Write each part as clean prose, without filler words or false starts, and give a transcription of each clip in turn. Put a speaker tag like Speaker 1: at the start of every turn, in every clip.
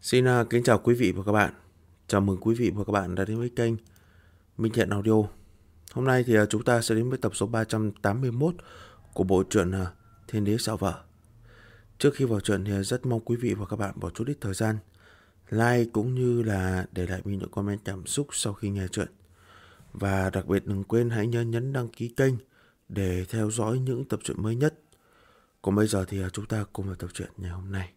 Speaker 1: Xin kính chào quý vị và các bạn. Chào mừng quý vị và các bạn đã đến với kênh Minh Thiện Audio. Hôm nay thì chúng ta sẽ đến với tập số 381 của bộ truyện Thiên Đế Xảo Vợ. Trước khi vào truyện thì rất mong quý vị và các bạn bỏ chút ít thời gian like cũng như là để lại mình những comment cảm xúc sau khi nghe truyện. Và đặc biệt đừng quên hãy nhấn đăng ký kênh để theo dõi những tập truyện mới nhất. Còn bây giờ thì chúng ta cùng vào tập truyện ngày hôm nay.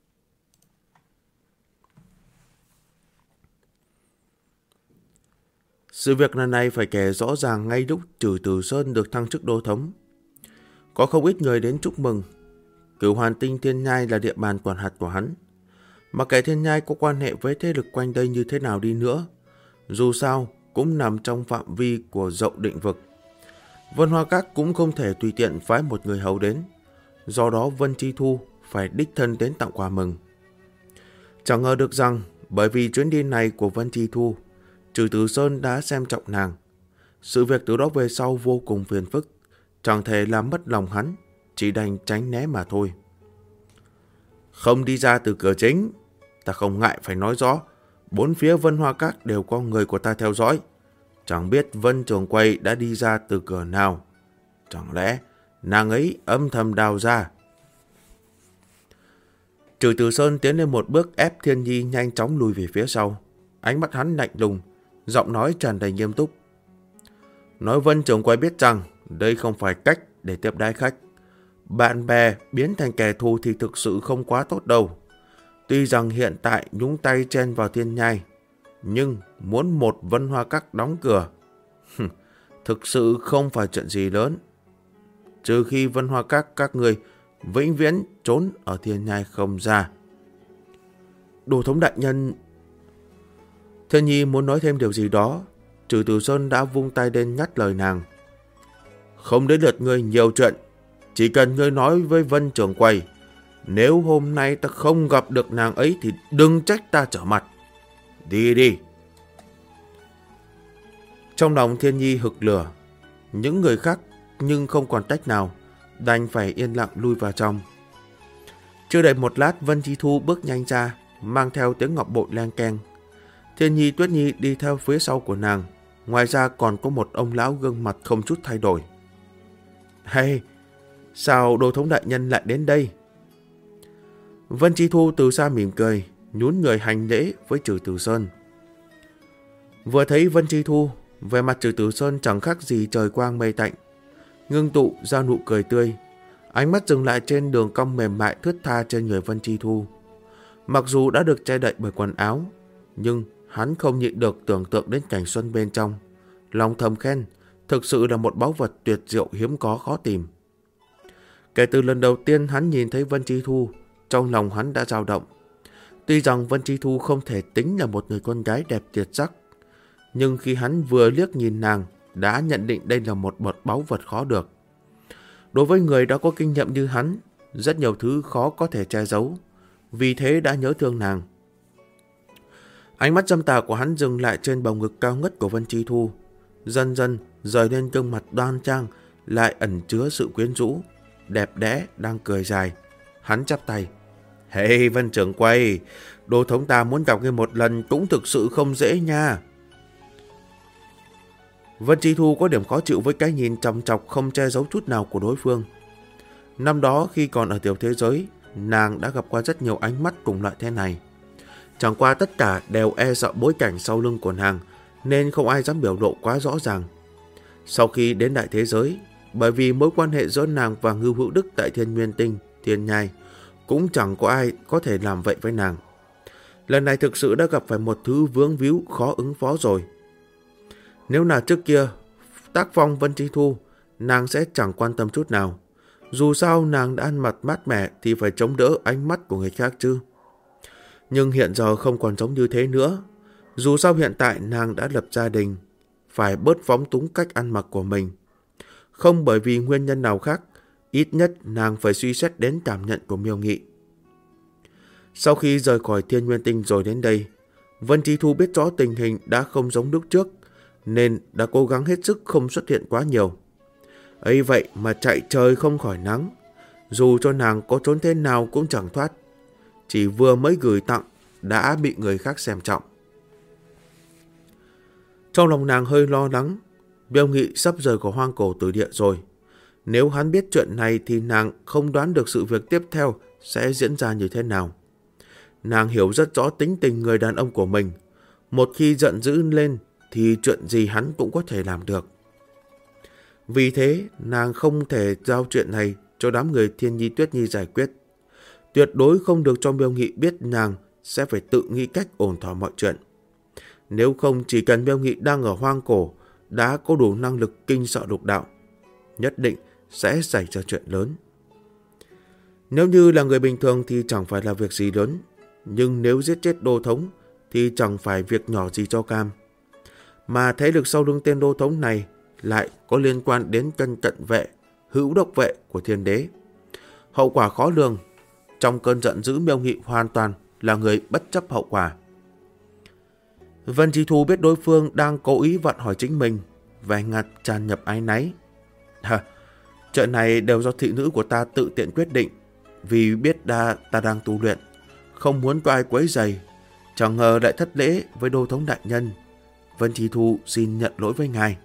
Speaker 1: Sự việc lần này phải kể rõ ràng ngay lúc Trừ Tử Sơn được thăng chức đô thống. Có không ít người đến chúc mừng. Cửu Hoàn Tinh Thiên Nhai là địa bàn quản hạt của hắn. Mà kẻ Thiên Nhai có quan hệ với thế lực quanh đây như thế nào đi nữa, dù sao cũng nằm trong phạm vi của Dậu Định Vực. Vân Hoa Các cũng không thể tùy tiện phái một người hầu đến. Do đó Vân Chi Thu phải đích thân đến tặng quà mừng. Chẳng ngờ được rằng bởi vì chuyến đi này của Vân Chi Thu, Trừ Tử Sơn đã xem trọng nàng. Sự việc từ đó về sau vô cùng phiền phức, chẳng thể làm mất lòng hắn, chỉ đành tránh né mà thôi. Không đi ra từ cửa chính, ta không ngại phải nói rõ, bốn phía Vân Hoa Các đều có người của ta theo dõi. Chẳng biết Vân Trường Quay đã đi ra từ cửa nào. Chẳng lẽ nàng ấy âm thầm đào ra? Trừ Tử Sơn tiến lên một bước ép Thiên Nhi nhanh chóng lùi về phía sau. Ánh mắt hắn lạnh lùng, giọng nói tràn đầy nghiêm túc. Nói Vân Trường Quay biết rằng đây không phải cách để tiếp đái khách. Bạn bè biến thành kẻ thù thì thực sự không quá tốt đâu. Tuy rằng hiện tại nhúng tay chen vào Thiên Nhai, nhưng muốn một Vân Hoa Các đóng cửa, thực sự không phải chuyện gì lớn. Trừ khi Vân Hoa các người vĩnh viễn trốn ở Thiên Nhai không ra. Đồ thống đại nhân... Thiên Nhi muốn nói thêm điều gì đó, Trừ Tử Sơn đã vung tay lên nhắc lời nàng. Không đến lượt ngươi nhiều chuyện, chỉ cần ngươi nói với Vân Trường Quay, nếu hôm nay ta không gặp được nàng ấy thì đừng trách ta trở mặt. Đi đi. Trong lòng Thiên Nhi hực lửa, những người khác nhưng không còn cách nào, đành phải yên lặng lui vào trong. Chưa đầy một lát Vân Chi Thu bước nhanh ra, mang theo tiếng ngọc bội leng keng. Thiên Nhi Tuyết Nhi đi theo phía sau của nàng. Ngoài ra còn có một ông lão gương mặt không chút thay đổi. Hay, sao đồ thống đại nhân lại đến đây? Vân Chi Thu từ xa mỉm cười, nhún người hành lễ với Trừ Tử Sơn. Vừa thấy Vân Chi Thu, về mặt Trừ Tử Sơn chẳng khác gì trời quang mây tạnh, ngưng tụ ra nụ cười tươi. Ánh mắt dừng lại trên đường cong mềm mại thướt tha trên người Vân Chi Thu. Mặc dù đã được che đậy bởi quần áo, nhưng hắn không nhịn được tưởng tượng đến cảnh xuân bên trong. Lòng thầm khen, thực sự là một báu vật tuyệt diệu hiếm có khó tìm. Kể từ lần đầu tiên hắn nhìn thấy Vân Chi Thu, trong lòng hắn đã dao động. Tuy rằng Vân Chi Thu không thể tính là một người con gái đẹp tuyệt sắc, nhưng khi hắn vừa liếc nhìn nàng, đã nhận định đây là một báu vật khó được. Đối với người đã có kinh nghiệm như hắn, rất nhiều thứ khó có thể che giấu, vì thế đã nhớ thương nàng. Ánh mắt dâm tà của hắn dừng lại trên bầu ngực cao ngất của Vân Chi Thu, dần dần rời lên gương mặt đoan trang lại ẩn chứa sự quyến rũ, đẹp đẽ đang cười dài. Hắn chắp tay. Hey Vân Trưởng Quay, đồ thống ta muốn gặp ngươi một lần cũng thực sự không dễ nha. Vân Chi Thu có điểm khó chịu với cái nhìn chằm chọc không che giấu chút nào của đối phương. Năm đó khi còn ở tiểu thế giới, nàng đã gặp qua rất nhiều ánh mắt cùng loại thế này. Chẳng qua tất cả đều e sợ bối cảnh sau lưng của nàng, nên không ai dám biểu lộ quá rõ ràng. Sau khi đến đại thế giới, bởi vì mối quan hệ giữa nàng và Ngưu Hữu Đức tại Thiên Nguyên Tinh, Thiên Nhai, cũng chẳng có ai có thể làm vậy với nàng. Lần này thực sự đã gặp phải một thứ vướng víu khó ứng phó rồi. Nếu là trước kia, tác phong Vân Chi Thu, nàng sẽ chẳng quan tâm chút nào. Dù sao nàng đã ăn mặc mát mẻ thì phải chống đỡ ánh mắt của người khác chứ. Nhưng hiện giờ không còn giống như thế nữa. Dù sao hiện tại nàng đã lập gia đình, phải bớt phóng túng cách ăn mặc của mình. Không bởi vì nguyên nhân nào khác, ít nhất nàng phải suy xét đến cảm nhận của Miêu Nghị. Sau khi rời khỏi Thiên Nguyên Tinh rồi đến đây, Vân Chi Thu biết rõ tình hình đã không giống lúc trước, nên đã cố gắng hết sức không xuất hiện quá nhiều. Ấy vậy mà chạy trời không khỏi nắng, dù cho nàng có trốn thế nào cũng chẳng thoát. Chỉ vừa mới gửi tặng đã bị người khác xem trọng. Trong lòng nàng hơi lo lắng, Miêu Nghị sắp rời khỏi Hoang Cổ Tử Địa rồi. Nếu hắn biết chuyện này thì nàng không đoán được sự việc tiếp theo sẽ diễn ra như thế nào. Nàng hiểu rất rõ tính tình người đàn ông của mình. Một khi giận dữ lên thì chuyện gì hắn cũng có thể làm được. Vì thế, nàng không thể giao chuyện này cho đám người Thiên Nhi Tuyết Nhi giải quyết. Tuyệt đối không được cho Miêu Nghị biết nàng sẽ phải tự nghĩ cách ổn thỏa mọi chuyện. Nếu không, chỉ cần Miêu Nghị đang ở Hoang Cổ đã có đủ năng lực kinh sợ lục đạo, nhất định sẽ xảy ra chuyện lớn. Nếu như là người bình thường thì chẳng phải là việc gì lớn, nhưng nếu giết chết Đô Thống thì chẳng phải việc nhỏ gì cho cam. Mà thế lực sau lưng tên Đô Thống này lại có liên quan đến Cân Cận Vệ, Hữu Đốc Vệ của Thiên Đế. Hậu quả khó lường. Trong cơn giận dữ, Miêu Nghị hoàn toàn là người bất chấp hậu quả. Vân Chi Thu biết đối phương đang cố ý vặn hỏi chính mình, vẻ mặt tràn ngập áy náy. Chuyện này đều do thị nữ của ta tự tiện quyết định, vì biết ta đang tu luyện, không muốn có ai quấy rầy, chẳng ngờ lại thất lễ với Đô Thống đại nhân. Vân Chi Thu xin nhận lỗi với ngài.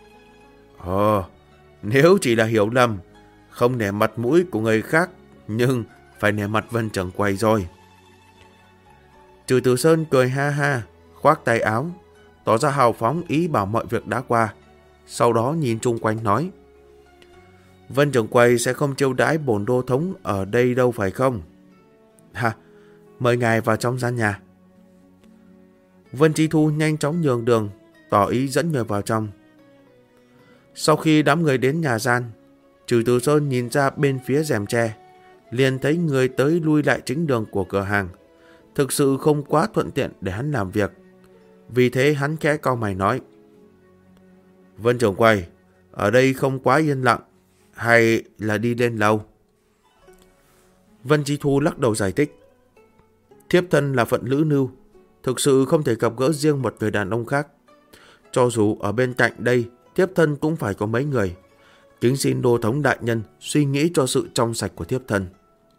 Speaker 1: Nếu chỉ là hiểu lầm, không nể mặt mũi của người khác, nhưng phải nể mặt Vân Trưởng Quầy rồi. Trừ Tử Sơn cười ha ha, khoác tay áo, tỏ ra hào phóng ý bảo mọi việc đã qua. Sau đó nhìn chung quanh nói: Vân Trưởng Quầy sẽ không chiêu đãi bổn Đô Thống ở đây đâu phải không? Mời ngài vào trong gian nhà. Vân Chi Thu nhanh chóng nhường đường, tỏ ý dẫn người vào trong. Sau khi đám người đến nhà gian, Trừ Tử Sơn nhìn ra bên phía rèm tre, liền thấy người tới lui lại chính đường của cửa hàng. Thực sự không quá thuận tiện để hắn làm việc. Vì thế hắn khẽ cau mày nói: Vân Trưởng Quầy, ở đây không quá yên lặng, hay là đi lên lầu? Vân Chi Thu lắc đầu giải thích: Thiếp thân là phận lữ nưu, thực sự không thể gặp gỡ riêng một người đàn ông khác. Cho dù ở bên cạnh đây, thiếp thân cũng phải có mấy người. Kính xin Đô Thống đại nhân suy nghĩ cho sự trong sạch của thiếp thân.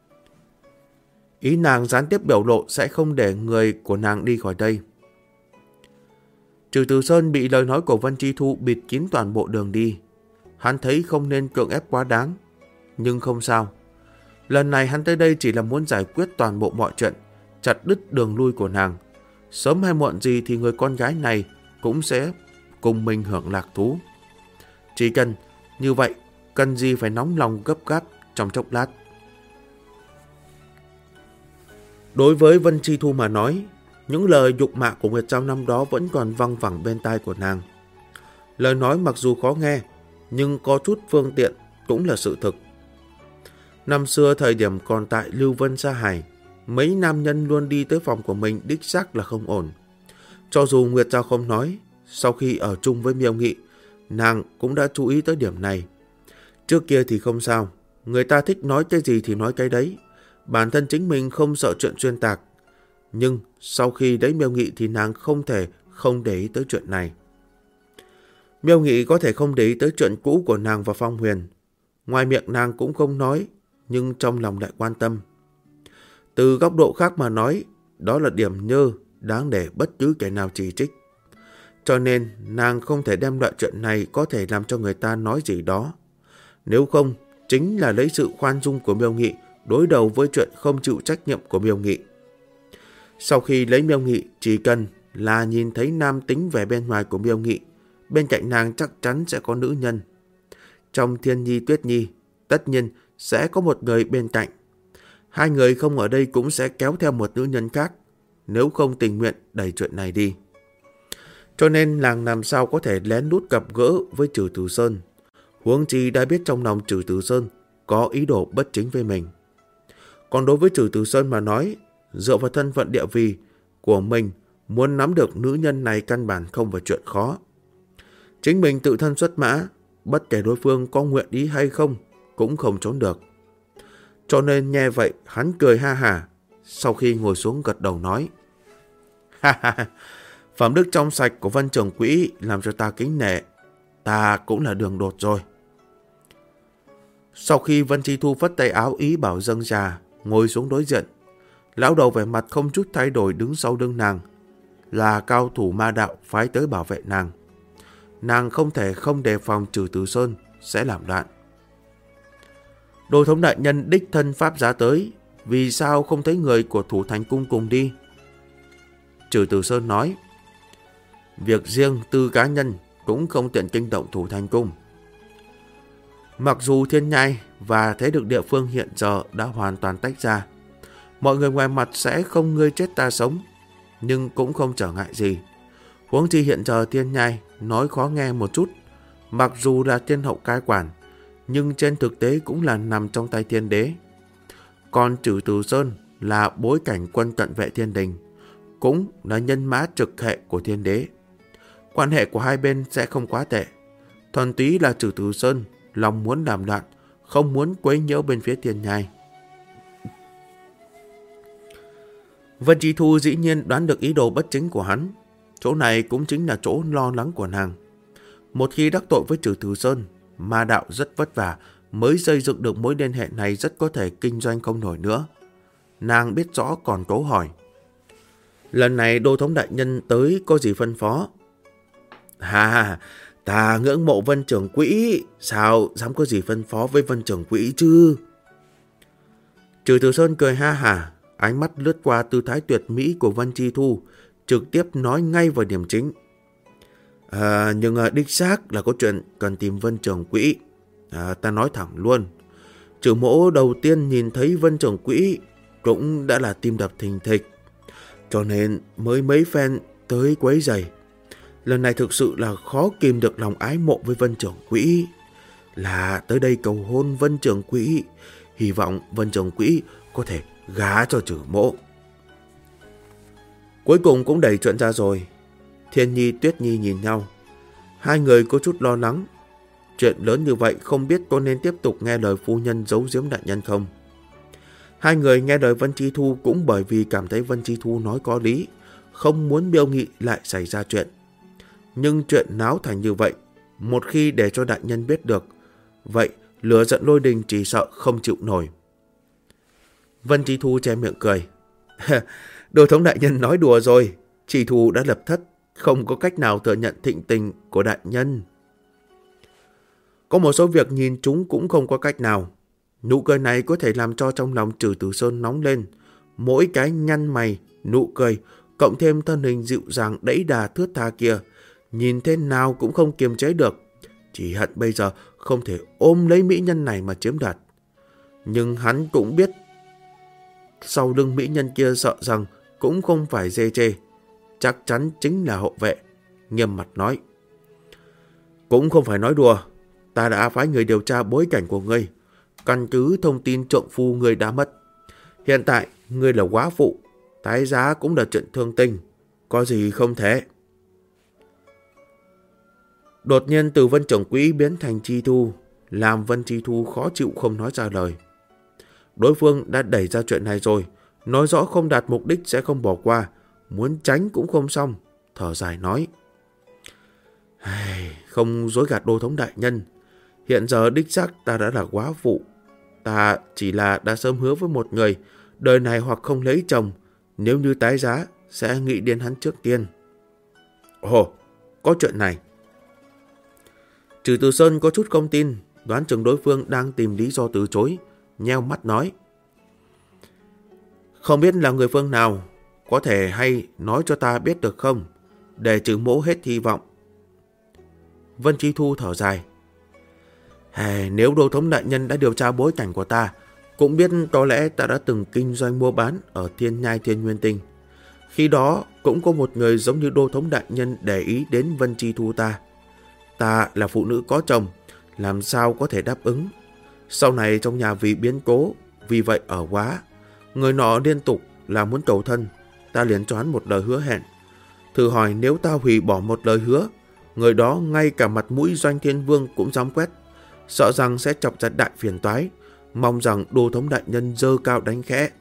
Speaker 1: Ý nàng gián tiếp biểu lộ sẽ không để người của nàng đi khỏi đây. Trừ Từ Sơn bị lời nói của Vân Chi Thu bịt kín toàn bộ đường đi. Hắn thấy không nên cưỡng ép quá đáng, nhưng không sao. Lần này hắn tới đây chỉ là muốn giải quyết toàn bộ mọi chuyện, chặt đứt đường lui của nàng. Sớm hay muộn gì thì người con gái này cũng sẽ cùng mình hưởng lạc thú. Chỉ cần như vậy, cần gì phải nóng lòng gấp gáp trong chốc lát. Đối với Vân Chi Thu mà nói, những lời nhục mạ của Nguyệt Giao năm đó vẫn còn văng vẳng bên tai của nàng. Lời nói mặc dù khó nghe, nhưng có chút phương tiện cũng là sự thực. Năm xưa thời điểm còn tại Lưu Vân Sa Hải, mấy nam nhân luôn đi tới phòng của mình đích xác là không ổn. Cho dù Nguyệt Giao không nói, sau khi ở chung với Miêu Nghị, nàng cũng đã chú ý tới điểm này. Trước kia thì không sao, người ta thích nói cái gì thì nói cái đấy. Bản thân chính mình không sợ chuyện xuyên tạc. Nhưng sau khi lấy Miêu Nghị thì nàng không thể không để ý tới chuyện này. Miêu Nghị có thể không để ý tới chuyện cũ của nàng và Phong Huyền. Ngoài miệng nàng cũng không nói, nhưng trong lòng lại quan tâm. Từ góc độ khác mà nói, đó là điểm nhơ, đáng để bất cứ kẻ nào chỉ trích. Cho nên nàng không thể đem loại chuyện này có thể làm cho người ta nói gì đó. Nếu không, chính là lấy sự khoan dung của Miêu Nghị đối đầu với chuyện không chịu trách nhiệm của Miêu Nghị. Sau khi lấy Miêu Nghị, chỉ cần là nhìn thấy nam tính vẻ bên ngoài của Miêu Nghị, bên cạnh nàng chắc chắn sẽ có nữ nhân. Trong Thiên Nhi Tuyết Nhi, tất nhiên sẽ có một người bên cạnh. Hai người không ở đây cũng sẽ kéo theo một nữ nhân khác, nếu không tình nguyện đẩy chuyện này đi. Cho nên nàng làm sao có thể lén lút gặp gỡ với Trừ Từ Sơn. Huống chi đã biết trong lòng Trừ Từ Sơn có ý đồ bất chính với mình. Còn đối với Trừ Từ Sơn mà nói, dựa vào thân phận địa vị của mình, muốn nắm được nữ nhân này căn bản không phải chuyện khó. Chính mình tự thân xuất mã, bất kể đối phương có nguyện ý hay không, cũng không trốn được. Cho nên nghe vậy, hắn cười ha hả, sau khi ngồi xuống gật đầu nói: Phẩm đức trong sạch của Vân Trưởng Quỹ làm cho ta kính nể, ta cũng là đường đột rồi. Sau khi Vân Chi Thu phất tay áo ý bảo dâng trà, ngồi xuống đối diện, Lão đầu vẻ mặt không chút thay đổi đứng sau lưng nàng, là cao thủ ma đạo phái tới bảo vệ nàng. Nàng không thể không đề phòng Trừ Từ Sơn sẽ làm loạn. Đồ thống đại nhân đích thân pháp giá tới, vì sao không thấy người của Thủ Thành Cung cùng đi? Trừ Từ Sơn nói, việc riêng tư cá nhân cũng không tiện kinh động Thủ Thành Cung. Mặc dù Thiên Nhai và thế lực địa phương hiện giờ đã hoàn toàn tách ra, mọi người ngoài mặt sẽ không ngươi chết ta sống, nhưng cũng không trở ngại gì. Huống chi hiện giờ Thiên Nhai nói khó nghe một chút, mặc dù là thiên hậu cai quản, nhưng trên thực tế cũng là nằm trong tay thiên đế. Còn Trừ Từ Sơn là bối cảnh quân cận vệ thiên đình, cũng là nhân mã trực hệ của thiên đế. Quan hệ của hai bên sẽ không quá tệ. Thuần túy là Trừ Từ Sơn lòng muốn làm loạn, không muốn quấy nhiễu bên phía Thiên Nhai. Vân Chi Thu dĩ nhiên đoán được ý đồ bất chính của hắn. Chỗ này cũng chính là chỗ lo lắng của nàng. Một khi đắc tội với Trừ Từ Sơn, ma đạo rất vất vả mới xây dựng được mối liên hệ này, rất có thể kinh doanh không nổi nữa. Nàng biết rõ còn cố hỏi, lần này Đô thống đại nhân tới có gì phân phó? Ta ngưỡng mộ Vân trưởng quỹ, sao dám có gì phân phó với Vân trưởng quỹ chứ? Trừ Từ Sơn cười ha hả, ánh mắt lướt qua tư thái tuyệt mỹ của Vân Chi Thu, trực tiếp nói ngay vào điểm chính. Nhưng đích xác là có chuyện cần tìm Vân trưởng quỹ. Ta nói thẳng luôn, Trừ mỗ đầu tiên nhìn thấy Vân trưởng quỹ cũng đã là tim đập thình thịch, cho nên mới mấy phen tới quấy rầy. Lần này thực sự là khó kìm được lòng ái mộ với Vân trưởng quỹ, là tới đây cầu hôn Vân trưởng quỹ, hy vọng Vân trưởng quỹ có thể gả cho Trừ mỗ. Cuối cùng cũng đẩy chuyện ra rồi. Thiên Nhi, Tuyết Nhi nhìn nhau, hai người có chút lo lắng. Chuyện lớn như vậy không biết có nên tiếp tục nghe lời phu nhân giấu giếm đại nhân không? Hai người nghe lời Vân Chi Thu cũng bởi vì cảm thấy Vân Chi Thu nói có lý, không muốn Miêu Nghị lại xảy ra chuyện. Nhưng chuyện náo thành như vậy, một khi để cho đại nhân biết được, vậy lửa giận Lôi Đình chỉ sợ không chịu nổi. Vân Chi Thu che miệng cười. Đô thống đại nhân nói đùa rồi, Chi Thu đã lập thất, không có cách nào thừa nhận thịnh tình của đại nhân. Có một số việc nhìn chúng cũng không có cách nào. Nụ cười này có thể làm cho trong lòng Trừ Từ Sơn nóng lên. Mỗi cái nhăn mày, nụ cười, cộng thêm thân hình dịu dàng đẫy đà thướt tha kia, nhìn thế nào cũng không kiềm chế được. Chỉ hận bây giờ không thể ôm lấy mỹ nhân này mà chiếm đoạt. Nhưng hắn cũng biết, sau lưng mỹ nhân kia sợ rằng cũng không phải dê chê, chắc chắn chính là hộ vệ. Nghiêm mặt nói, cũng không phải nói đùa, ta đã phái người điều tra bối cảnh của ngươi, căn cứ thông tin trượng phu ngươi đã mất. Hiện tại ngươi là quá phụ, tái giá cũng là chuyện thương tình, có gì không thể. Đột nhiên từ Vân trưởng quỹ biến thành Chi Thu, làm Vân Chi Thu khó chịu không nói ra lời. Đối phương đã đẩy ra chuyện này rồi, nói rõ không đạt mục đích sẽ không bỏ qua, muốn tránh cũng không xong, thở dài nói. Không dối gạt Đô thống đại nhân, hiện giờ đích xác ta đã là quá phụ. Ta chỉ là đã sớm hứa với một người, đời này hoặc không lấy chồng, nếu như tái giá sẽ nghĩ đến hắn trước tiên. Ồ, có chuyện này. Trừ Từ Sơn có chút không tin, đoán chừng đối phương đang tìm lý do từ chối, nheo mắt nói. Không biết là người phương nào, có thể hay nói cho ta biết được không, để Trừ mỗ hết hy vọng. Vân Chi Thu thở dài. Nếu Đô thống đại nhân đã điều tra bối cảnh của ta, cũng biết có lẽ ta đã từng kinh doanh mua bán ở Thiên Nhai Thiên Nguyên Tinh. Khi đó cũng có một người giống như Đô thống đại nhân để ý đến Vân Chi Thu ta. Ta là phụ nữ có chồng, làm sao có thể đáp ứng. Sau này trong nhà vì biến cố, vì vậy ở quá, người nọ liên tục là muốn cầu thân, ta liền cho hắn một lời hứa hẹn. Thử hỏi nếu ta hủy bỏ một lời hứa, người đó ngay cả mặt mũi Doanh Thiên Vương cũng dám quét, sợ rằng sẽ chọc ra đại phiền toái, mong rằng Đô thống đại nhân giơ cao đánh khẽ.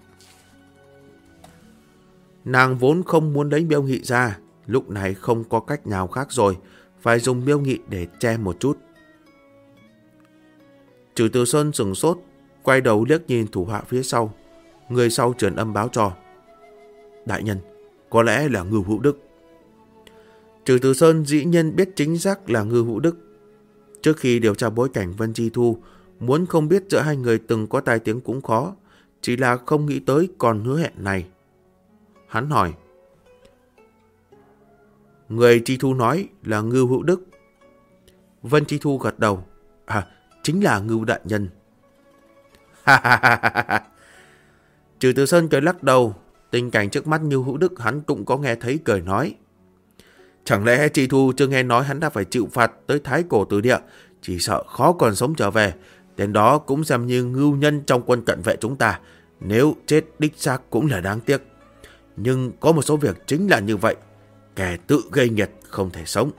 Speaker 1: Nàng vốn không muốn lấy Miêu Nghị ra, lúc này không có cách nào khác rồi, phải dùng Miêu Nghị để che một chút. Trừ Từ Sơn sửng sốt, quay đầu liếc nhìn thủ hạ phía sau. người sau truyền âm báo cho. Đại nhân, có lẽ là Ngưu Hữu Đức. Trừ Từ Sơn dĩ nhiên biết chính xác là Ngưu Hữu Đức. Trước khi điều tra bối cảnh Vân Chi Thu, muốn không biết giữa hai người từng có tai tiếng cũng khó, chỉ là không nghĩ tới còn hứa hẹn này. Hắn hỏi. Người Chi Thu nói là Ngưu Hữu Đức. Vân Chi Thu gật đầu. Chính là Ngưu đại nhân. Trừ Từ Sơn cười lắc đầu. Tình cảnh trước mắt Ngưu Hữu Đức hắn cũng có nghe thấy, cười nói. Chẳng lẽ Chi Thu chưa nghe nói hắn đã phải chịu phạt tới Thái Cổ Tử Địa, chỉ sợ khó còn sống trở về. Tên đó cũng xem như ngưu nhân trong quân cận vệ chúng ta, nếu chết đích xác cũng là đáng tiếc. Nhưng có một số việc chính là như vậy, kẻ tự gây nghiệt không thể sống.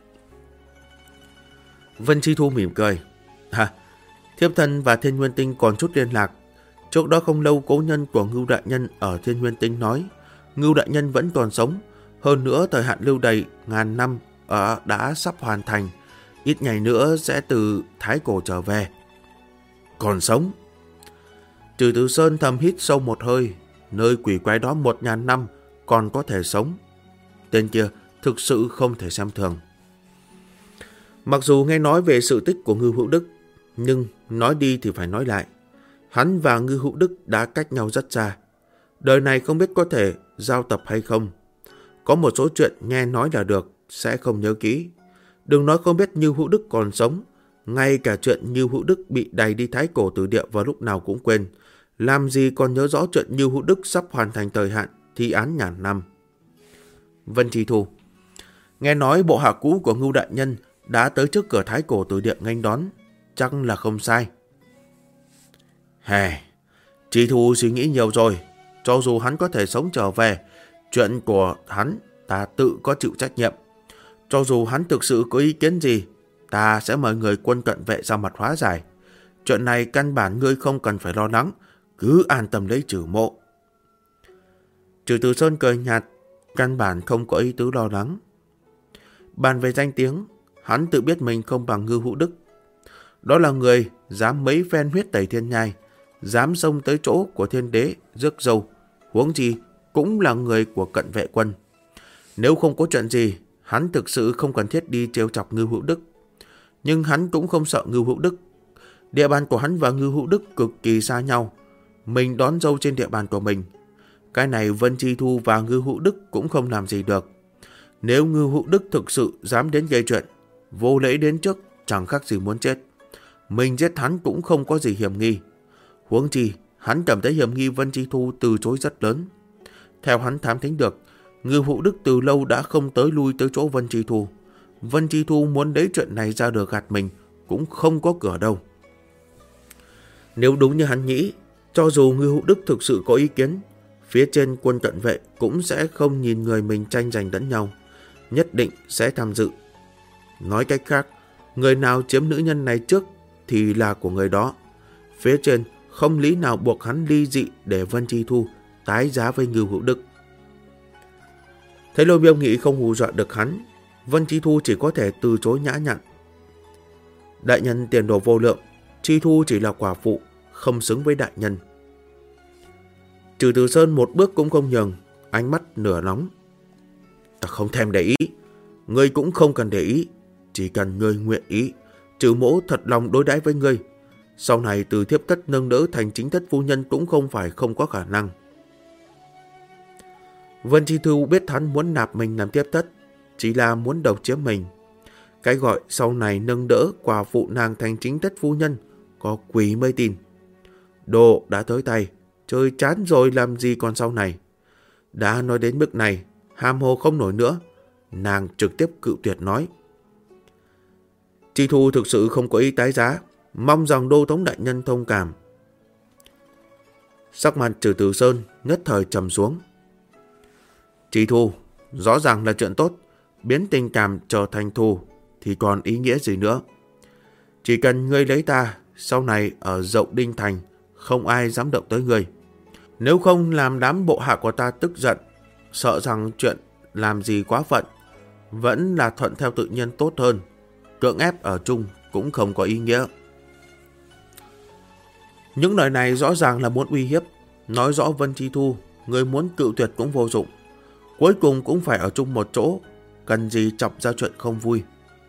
Speaker 1: Vân Chi Thu mỉm cười. Thiếp thân và Thiên Nguyên Tinh còn chút liên lạc. Trước đó không lâu, cố nhân của Ngưu đại nhân ở Thiên Nguyên Tinh nói Ngưu đại nhân vẫn còn sống. Hơn nữa thời hạn lưu đày 1000 năm đã sắp hoàn thành. Ít ngày nữa sẽ từ Thái Cổ trở về. Còn sống? Trừ Từ Sơn thầm hít sâu một hơi. Nơi quỷ quái đó 1000 năm còn có thể sống. Tên kia thực sự không thể xem thường. Mặc dù nghe nói về sự tích của Ngưu Hữu Đức, nhưng nói đi thì phải nói lại. Hắn và Ngưu Hữu Đức đã cách nhau rất xa. Đời này không biết có thể giao tập hay không. Có một số chuyện nghe nói là được, sẽ không nhớ kỹ. Đừng nói không biết Ngưu Hữu Đức còn sống. Ngay cả chuyện Ngưu Hữu Đức bị đày đi Thái Cổ Tử Địa vào lúc nào cũng quên. Làm gì còn nhớ rõ chuyện Ngưu Hữu Đức sắp hoàn thành thời hạn thi án 1000 năm. Vân Chi Thu. Nghe nói bộ hạ cũ của Ngưu đại nhân đã tới trước cửa Thái Cổ Tử Địa nghênh đón. Chắc là không sai. Chi Thu suy nghĩ nhiều rồi. Cho dù hắn có thể sống trở về, chuyện của hắn ta tự có chịu trách nhiệm. Cho dù hắn thực sự có ý kiến gì, ta sẽ mời người quân cận vệ ra mặt hóa giải. Chuyện này căn bản ngươi không cần phải lo lắng, cứ an tâm lấy trừ mộ. Trừ Từ Sơn cười nhạt, căn bản không có ý tứ lo lắng. Bàn về danh tiếng, hắn tự biết mình không bằng Ngưu Hữu Đức. Đó là người dám mấy phen huyết tẩy thiên nhai, dám xông tới chỗ của thiên đế rước dâu, huống chi cũng là người của cận vệ quân. Nếu không có chuyện gì, hắn thực sự không cần thiết đi trêu chọc Ngưu Hữu Đức. Nhưng hắn cũng không sợ Ngưu Hữu Đức. Địa bàn của hắn và Ngưu Hữu Đức cực kỳ xa nhau. Mình đón dâu trên địa bàn của mình. Cái này Vân Chi Thu và Ngưu Hữu Đức cũng không làm gì được. Nếu Ngưu Hữu Đức thực sự dám đến gây chuyện, vô lễ đến trước chẳng khác gì muốn chết. Mình giết hắn cũng không có gì hiểm nghi. Huống chi, hắn cảm thấy hiểm nghi Vân Chi Thu từ chối rất lớn. Theo hắn thám thính được, Ngưu Hữu Đức từ lâu đã không tới lui tới chỗ Vân Chi Thu. Vân Chi Thu muốn lấy chuyện này ra được gạt mình cũng không có cửa đâu. Nếu đúng như hắn nghĩ, cho dù Ngưu Hữu Đức thực sự có ý kiến, phía trên quân cận vệ cũng sẽ không nhìn người mình tranh giành lẫn nhau, nhất định sẽ tham dự. Nói cách khác, người nào chiếm nữ nhân này trước thì là của người đó. Phía trên không lý nào buộc hắn ly dị để Vân Chi Thu tái giá với Ngưu Hữu Đức. Thấy Lôi Miêu Nghị không hù dọa được hắn, Vân Chi Thu chỉ có thể từ chối nhã nhặn. Đại nhân tiền đồ vô lượng, Chi Thu chỉ là quả phụ, không xứng với đại nhân. Trừ Từ Sơn một bước cũng không nhường, ánh mắt nửa nóng. Ta không thèm để ý, ngươi cũng không cần để ý, chỉ cần ngươi nguyện ý, Trừ mỗ thật lòng đối đãi với ngươi. Sau này từ thiếp thất nâng đỡ thành chính thất phu nhân cũng không phải không có khả năng. Vân Chi Thu biết hắn muốn nạp mình làm thiếp thất, chỉ là muốn độc chiếm mình. Cái gọi sau này nâng đỡ quả phụ nàng thành chính thất phu nhân, có quỷ mới tin. Đồ đã tới tay, chơi chán rồi làm gì còn sau này. Đã nói đến mức này, hàm hồ không nổi nữa, nàng trực tiếp cự tuyệt nói. Chi Thu thực sự không có ý tái giá, mong rằng đô thống đại nhân thông cảm. Sắc mặt Trừ Từ Sơn nhất thời trầm xuống. Chi Thu, rõ ràng là chuyện tốt, biến tình cảm trở thành thù thì còn ý nghĩa gì nữa. Chỉ cần ngươi lấy ta, sau này ở Dậu Đinh Thành không ai dám động tới ngươi. Nếu không làm đám bộ hạ của ta tức giận, sợ rằng chuyện làm gì quá phận, vẫn là thuận theo tự nhiên tốt hơn. Cưỡng ép ở chung cũng không có ý nghĩa. Những lời này rõ ràng là muốn uy hiếp, Nói rõ Vân Chi Thu, người muốn cự tuyệt cũng vô dụng. Cuối cùng cũng phải ở chung một chỗ, cần gì chọc ra chuyện không vui.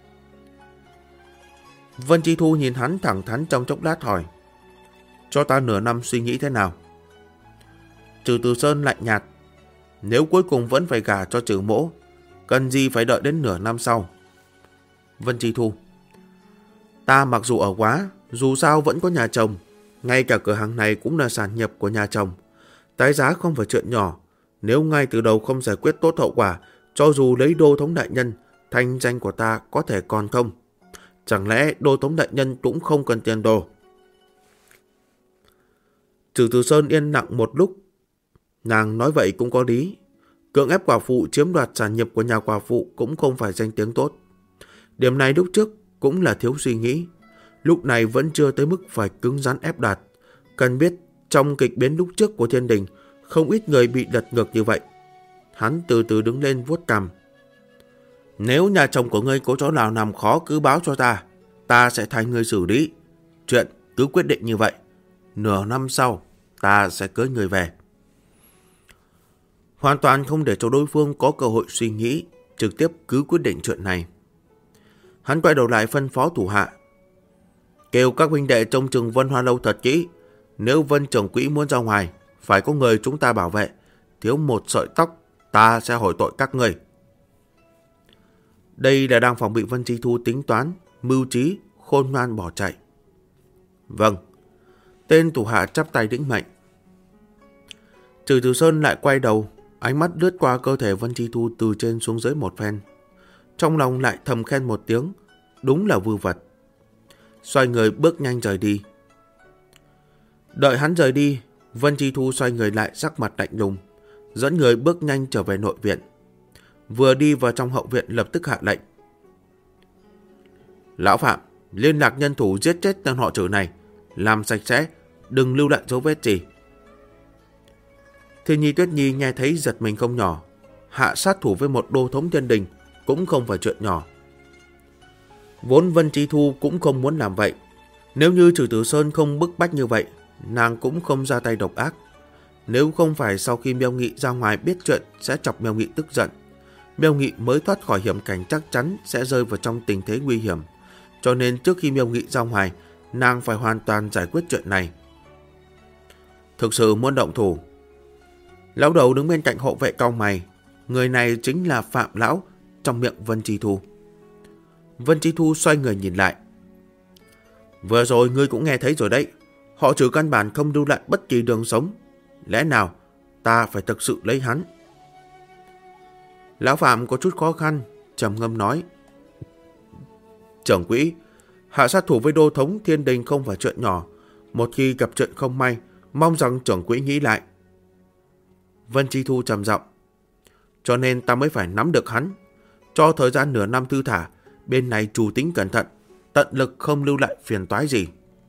Speaker 1: Vân Chi Thu nhìn hắn thẳng thắn trong chốc lát hỏi, cho ta nửa năm suy nghĩ thế nào? Trừ Từ Sơn lạnh nhạt, nếu cuối cùng vẫn phải gả cho Trừ Mỗ, cần gì phải đợi đến nửa năm sau? Vân Chi Thu, ta mặc dù ở Quá, dù sao vẫn có nhà chồng, ngay cả cửa hàng này cũng là sản nghiệp của nhà chồng. Tái giá không phải chuyện nhỏ, nếu ngay từ đầu không giải quyết tốt hậu quả, cho dù lấy Đô Thống đại nhân, thanh danh của ta có thể còn không? Chẳng lẽ Đô Thống đại nhân cũng không cần tiền đồ? Trừ Từ Sơn yên lặng một lúc. Nàng nói vậy cũng có lý. Cưỡng ép quả phụ chiếm đoạt sản nghiệp của nhà quả phụ cũng không phải danh tiếng tốt. Điểm này lúc trước cũng là thiếu suy nghĩ. Lúc này vẫn chưa tới mức phải cứng rắn ép đoạt. Cần biết trong kịch biến lúc trước của Thiên Đình, không ít người bị lật ngược như vậy. Hắn từ từ đứng lên vuốt cằm. Nếu nhà chồng của ngươi có chỗ nào làm khó cứ báo cho ta, ta sẽ thay ngươi xử lý. Chuyện cứ quyết định như vậy. Nửa năm sau, ta sẽ cưới người về. Hoàn toàn không để cho đối phương có cơ hội suy nghĩ, trực tiếp cứ quyết định chuyện này. Hắn quay đầu lại phân phó thủ hạ. Kêu các huynh đệ trông chừng Vân Hoa Lâu thật kỹ. Nếu Vân trưởng quỹ muốn ra ngoài, phải có người chúng ta bảo vệ. Thiếu một sợi tóc, ta sẽ hỏi tội các người. Đây là đang phòng bị Vân Chi Thu tính toán, mưu trí, khôn ngoan bỏ chạy. Vâng. Tên thủ hạ chắp tay lĩnh mệnh. Trừ Từ Sơn lại quay đầu, ánh mắt lướt qua cơ thể Vân Chi Thu từ trên xuống dưới một phen. Trong lòng lại thầm khen một tiếng, đúng là vư vật. Xoay người bước nhanh rời đi. Đợi hắn rời đi, Vân Chi Thu xoay người lại sắc mặt lạnh lùng, dẫn người bước nhanh trở về nội viện. Vừa đi vào trong hậu viện lập tức hạ lệnh. Lão Phạm, liên lạc nhân thủ giết chết tên họ Trừ này, làm sạch sẽ, đừng lưu lại dấu vết gì. Thiên Nhi Tuyết Nhi nghe thấy giật mình không nhỏ. Hạ sát thủ với một Đô Thống Thiên Đình cũng không phải chuyện nhỏ. Vốn Vân Chi Thu cũng không muốn làm vậy. Nếu như Trừ Từ Sơn không bức bách như vậy, nàng cũng không ra tay độc ác. Nếu không phải sau khi Miêu Nghị ra ngoài biết chuyện sẽ chọc Miêu Nghị tức giận, Miêu Nghị mới thoát khỏi hiểm cảnh chắc chắn sẽ rơi vào trong tình thế nguy hiểm. Cho nên trước khi Miêu Nghị ra ngoài, nàng phải hoàn toàn giải quyết chuyện này. Thực sự muốn động thủ. Lão đầu đứng bên cạnh hộ vệ cau mày. Người này chính là Phạm Lão trong miệng Vân Chi Thu. Vân Chi Thu xoay người nhìn lại. Vừa rồi ngươi cũng nghe thấy rồi đấy. Họ Trừ căn bản không lưu lại bất kỳ đường sống. Lẽ nào ta phải thực sự lấy hắn? Lão Phạm có chút khó khăn, trầm ngâm nói. Trưởng quỹ, hạ sát thủ với Đô Thống Thiên Đình không phải chuyện nhỏ. Một khi gặp chuyện không may, mong rằng trưởng quỹ nghĩ lại. Vân Chi Thu trầm giọng. Cho nên ta mới phải nắm được hắn. Cho thời gian nửa năm thư thả, bên này chủ tính cẩn thận, tận lực không lưu lại phiền toái gì.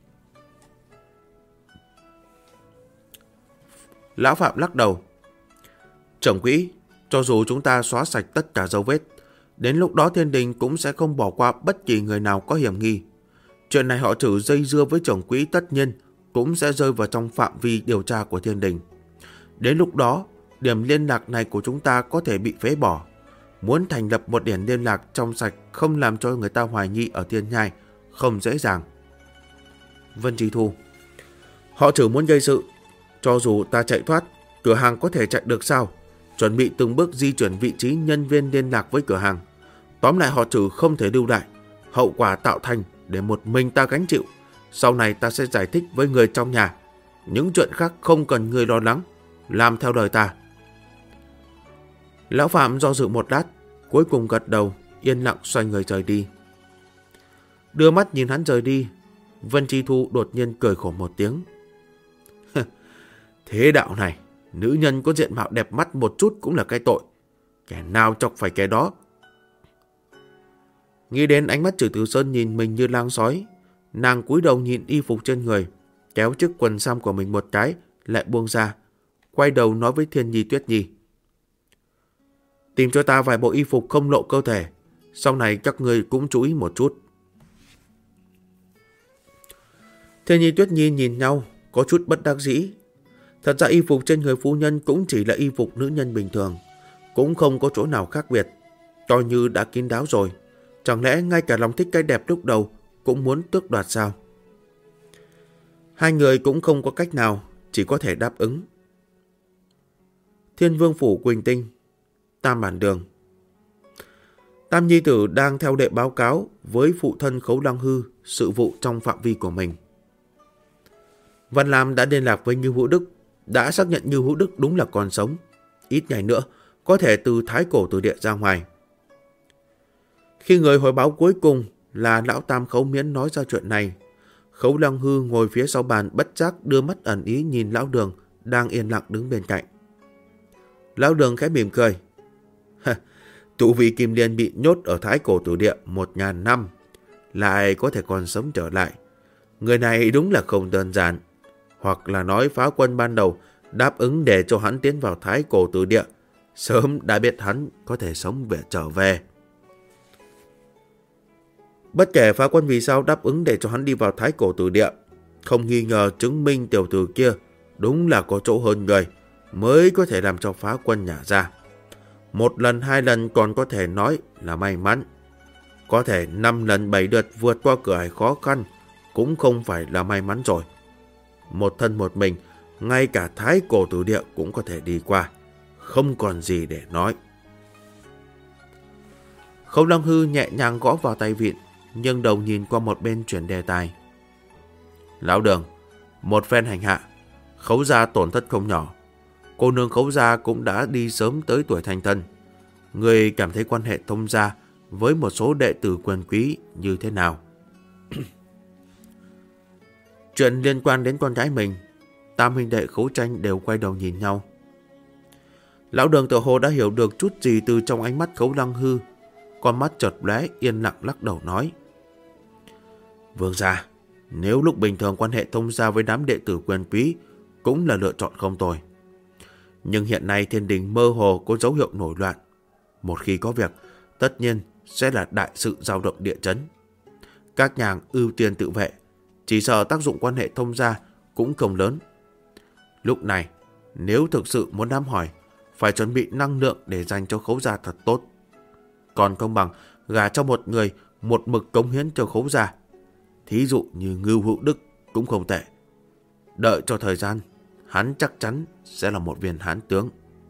Speaker 1: Lão Phạm lắc đầu. Trưởng quỹ, cho dù chúng ta xóa sạch tất cả dấu vết, đến lúc đó Thiên Đình cũng sẽ không bỏ qua bất kỳ người nào có hiểm nghi. Chuyện này họ Trừ dây dưa với trưởng quỹ tất nhiên cũng sẽ rơi vào trong phạm vi điều tra của Thiên Đình. Đến lúc đó, điểm liên lạc này của chúng ta có thể bị phế bỏ. Muốn thành lập một điểm liên lạc trong sạch không làm cho người ta hoài nghi ở Thiên Nhai không dễ dàng. Vân Chi Thu. Họ Trừ muốn gây sự. Cho dù ta chạy thoát, cửa hàng có thể chạy được sao? Chuẩn bị từng bước di chuyển vị trí nhân viên liên lạc với cửa hàng. Tóm lại họ Trừ không thể lưu lại. Hậu quả tạo thành để một mình ta gánh chịu. Sau này ta sẽ giải thích với người trong nhà. Những chuyện khác không cần người lo lắng. Làm theo lời ta. Lão Phạm do dự một lát, cuối cùng gật đầu, yên lặng xoay người rời đi. Đưa mắt nhìn hắn rời đi, Vân Chi Thu đột nhiên cười khổ một tiếng. Thế đạo này, nữ nhân có diện mạo đẹp mắt một chút cũng là cái tội. Kẻ nào chọc phải kẻ đó. Nghĩ đến ánh mắt Trừ Từ Sơn nhìn mình như lang sói, nàng cúi đầu nhìn y phục trên người, kéo chiếc quần sam của mình một cái, lại buông ra, quay đầu nói với Thiên Nhi Tuyết Nhi. Tìm cho ta vài bộ y phục không lộ cơ thể, sau này các người cũng chú ý một chút. Thiên Nhi Tuyết Nhi nhìn nhau, có chút bất đắc dĩ. Thật ra y phục trên người phu nhân cũng chỉ là y phục nữ nhân bình thường, cũng không có chỗ nào khác biệt, coi như đã kín đáo rồi. Chẳng lẽ ngay cả lòng thích cái đẹp lúc đầu cũng muốn tước đoạt sao? Hai người cũng không có cách nào, chỉ có thể đáp ứng. Thiên Vương phủ Quỳnh Tinh, Tam Bản Đường. Tam nhi tử đang theo đệ báo cáo với phụ thân Khấu Lăng Hư sự vụ trong phạm vi của mình. Văn Lam đã liên lạc với Như Hữu Đức, đã xác nhận Như Hữu Đức đúng là còn sống. Ít ngày nữa có thể từ Thái Cổ Tử Địa ra ngoài. Khi người hồi báo cuối cùng là lão Tam Khấu Miễn nói ra chuyện này, Khấu Lăng Hư ngồi phía sau bàn bất giác đưa mắt ẩn ý nhìn lão Đường đang yên lặng đứng bên cạnh. Lão Đường khẽ mỉm cười. Tụ vị Kim Liên bị nhốt ở Thái Cổ Tử Địa 1000 năm, lại có thể còn sống trở lại. Người này đúng là không đơn giản. Hoặc là nói Phá Quân ban đầu đáp ứng để cho hắn tiến vào Thái Cổ Tử Địa, sớm đã biết hắn có thể sống về trở về. Bất kể Phá Quân vì sao đáp ứng để cho hắn đi vào Thái Cổ Tử Địa, không nghi ngờ chứng minh tiểu tử kia đúng là có chỗ hơn người, mới có thể làm cho Phá Quân nhả ra. Một lần, hai lần còn có thể nói là may mắn. Có thể 5 lần 7 lượt vượt qua cửa ải khó khăn cũng không phải là may mắn rồi. Một thân một mình, ngay cả Thái Cổ Tử Địa cũng có thể đi qua, không còn gì để nói. Khấu Lăng Hư nhẹ nhàng gõ vào tay vịn, nhưng đầu nhìn qua một bên chuyển đề tài. Lão Đường, một phen hành hạ, Khấu gia tổn thất không nhỏ. Cô nương Khấu gia cũng đã đi sớm tới tuổi thành thân. Người cảm thấy quan hệ thông gia với một số đệ tử quyền quý như thế nào? Chuyện liên quan đến con gái mình, Tam huynh đệ Khấu Tranh đều quay đầu nhìn nhau. Lão Đường tự hồ đã hiểu được chút gì từ trong ánh mắt Khấu Lăng Hư, con mắt chợt lóe, yên lặng lắc đầu nói. Vương gia, nếu lúc bình thường quan hệ thông gia với đám đệ tử quyền quý cũng là lựa chọn không tồi. Nhưng hiện nay thiên đình mơ hồ có dấu hiệu nổi loạn. Một khi có việc, tất nhiên sẽ là đại sự dao động địa chấn. Các nhà ưu tiên tự vệ, chỉ sợ tác dụng quan hệ thông gia cũng không lớn. Lúc này, nếu thực sự muốn đám hỏi, phải chuẩn bị năng lượng để dành cho Khấu gia thật tốt. Còn không bằng gả cho một người một mực cống hiến cho Khấu gia. Thí dụ như Ngưu Hữu Đức cũng không tệ. Đợi cho thời gian, hắn chắc chắn sẽ là một viên hán tướng.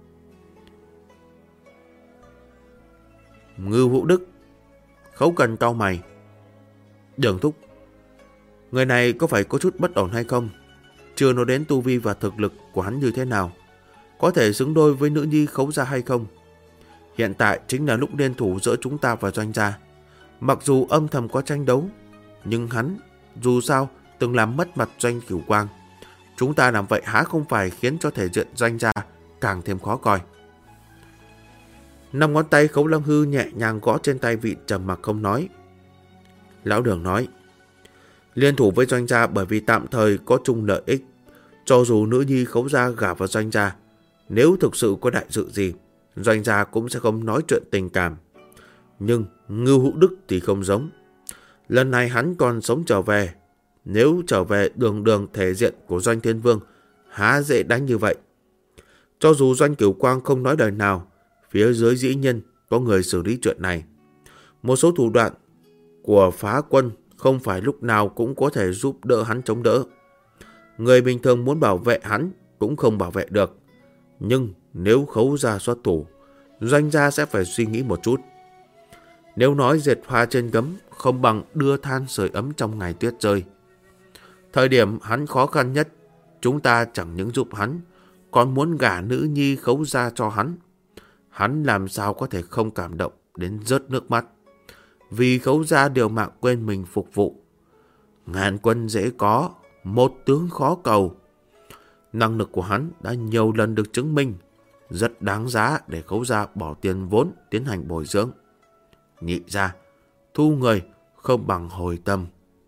Speaker 1: Ngưu Hữu Đức. Khấu Cần cau mày. Đường thúc, người này có phải có chút bất ổn hay không? Chưa nói đến tu vi và thực lực của hắn như thế nào, có thể xứng đôi với nữ nhi Khấu gia hay không? Hiện tại chính là lúc liên thủ giữa chúng ta và Doanh gia. Mặc dù âm thầm có tranh đấu, nhưng hắn dù sao từng làm mất mặt Doanh Cửu Quang. Chúng ta làm vậy há không phải khiến cho thể diện Doanh gia càng thêm khó coi. 5 ngón tay Khấu Lăng Hư nhẹ nhàng gõ trên tay vịn, trầm mặc không nói. Lão Đường nói, liên thủ với Doanh gia bởi vì tạm thời có chung lợi ích. Cho dù nữ nhi Khấu gia gả vào Doanh gia, nếu thực sự có đại sự gì, Doanh gia cũng sẽ không nói chuyện tình cảm. Nhưng Ngưu Hữu Đức thì không giống. Lần này hắn còn sống trở về. Nếu trở về, đường thể diện của Doanh Thiên Vương há dễ đánh như vậy. Cho dù Doanh Cửu Quang không nói lời nào, phía dưới dĩ nhiên có người xử lý chuyện này. Một số thủ đoạn của Phá Quân không phải lúc nào cũng có thể giúp đỡ hắn chống đỡ. Người bình thường muốn bảo vệ hắn cũng không bảo vệ được. Nhưng nếu Khấu gia xuất thủ, Doanh gia sẽ phải suy nghĩ một chút. Nếu nói dệt hoa trên gấm không bằng đưa than sưởi ấm trong ngày tuyết rơi. Thời điểm hắn khó khăn nhất, chúng ta chẳng những giúp hắn, còn muốn gả nữ nhi Khấu gia cho hắn. Hắn làm sao có thể không cảm động đến rớt nước mắt. Vì Khấu gia điều mạng quên mình phục vụ. Ngàn quân dễ có, một tướng khó cầu. Năng lực của hắn đã nhiều lần được chứng minh, rất đáng giá để Khấu gia bỏ tiền vốn tiến hành bồi dưỡng. Nhị ra, thu người không bằng hồi tâm.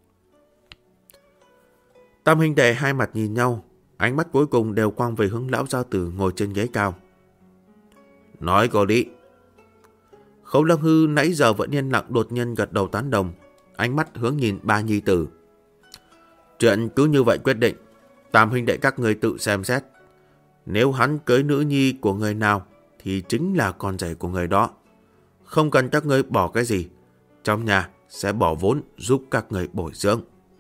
Speaker 1: Tam huynh đệ hai mặt nhìn nhau, ánh mắt cuối cùng đều quang về hướng lão gia tử ngồi trên ghế cao. Nói có lý. Khấu Lăng Hư nãy giờ vẫn yên lặng đột nhiên gật đầu tán đồng, ánh mắt hướng nhìn ba nhi tử. Chuyện cứ như vậy quyết định, Tam huynh đệ các người tự xem xét. Nếu hắn cưới nữ nhi của người nào thì chính là con rể của người đó. Không cần các ngươi bỏ cái gì, trong nhà sẽ bỏ vốn giúp các người bồi dưỡng.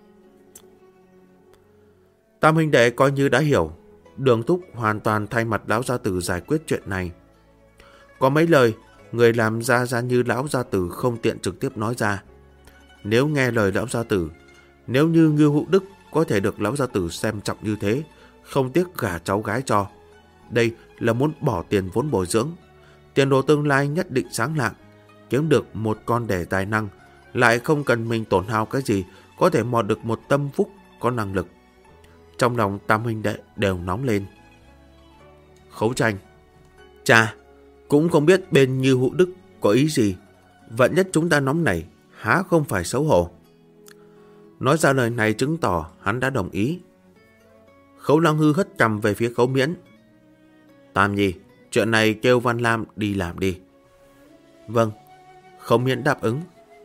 Speaker 1: Tam huynh đệ coi như đã hiểu. Đường Thúc hoàn toàn thay mặt lão gia tử giải quyết chuyện này. Có mấy lời người làm ra như lão gia tử không tiện trực tiếp nói ra. Nếu nghe lời lão gia tử, nếu như Ngưu Hữu Đức có thể được lão gia tử xem trọng như thế, không tiếc gả cháu gái cho, đây là muốn bỏ tiền vốn bồi dưỡng. Tiền đồ tương lai nhất định sáng lạng, kiếm được một con đẻ tài năng, lại không cần mình tổn hao cái gì, có thể mò được một tâm phúc có năng lực. Trong lòng tam huynh đệ đều nóng lên. Khấu Tranh: Cha, cũng không biết bên Như Hữu Đức có ý gì. Vận nhất chúng ta nóng nảy, há không phải xấu hổ. Nói ra lời này chứng tỏ hắn đã đồng ý. Khấu Lăng Hư hất cằm về phía Khấu Miễn: Tam nhi, chuyện này kêu Văn Lam đi làm đi. Vâng. Khấu Miễn đáp ứng.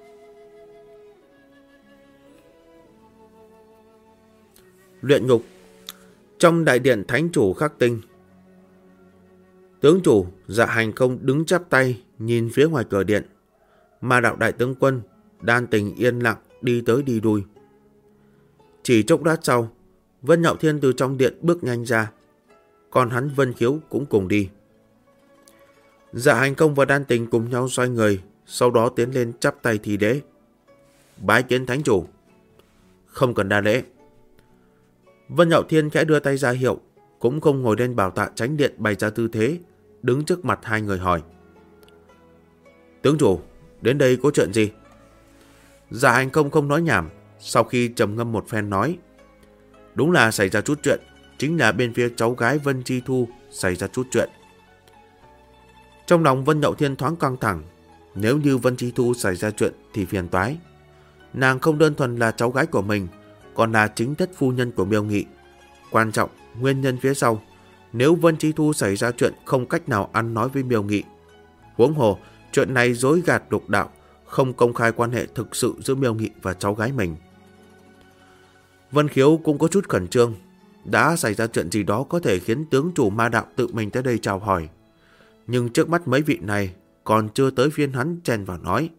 Speaker 1: Luyện ngục. Trong đại điện thánh chủ Khắc Tinh, tướng chủ Dạ Hành Không đứng chắp tay nhìn phía ngoài cửa điện. Ma đạo đại tướng quân Đan Tình yên lặng đi tới đi lui. Chỉ chốc lát sau, Vân Nhạo Thiên từ trong điện bước nhanh ra, còn hắn Vân Khiếu cũng cùng đi. Dạ Hành Công và Đan Tình cùng nhau xoay người, sau đó tiến lên chắp tay thi lễ. Bái kiến thánh chủ. Không cần đa lễ. Vân Nhạo Thiên khẽ đưa tay ra hiệu, cũng không ngồi lên bảo tạ chánh điện bày ra tư thế, đứng trước mặt hai người hỏi: Tướng chủ, đến đây có chuyện gì? Dạ Hành Công không nói nhảm, sau khi trầm ngâm một phen nói: Đúng là xảy ra chút chuyện, chính là bên phía cháu gái Vân Chi Thu xảy ra chút chuyện. Trong lòng Vân Nhạo Thiên thoáng căng thẳng. Nếu như Vân Chi Thu xảy ra chuyện thì phiền toái. Nàng không đơn thuần là cháu gái của mình, còn là chính thất phu nhân của Miêu Nghị. Quan trọng, nguyên nhân phía sau. Nếu Vân Chi Thu xảy ra chuyện không cách nào ăn nói với Miêu Nghị. Huống hồ, chuyện này dối gạt độc đạo, không công khai quan hệ thực sự giữa Miêu Nghị và cháu gái mình. Vân Khiếu cũng có chút khẩn trương. Đã xảy ra chuyện gì đó có thể khiến tướng chủ ma đạo tự mình tới đây chào hỏi. Nhưng trước mắt mấy vị này còn chưa tới phiên hắn chen vào nói.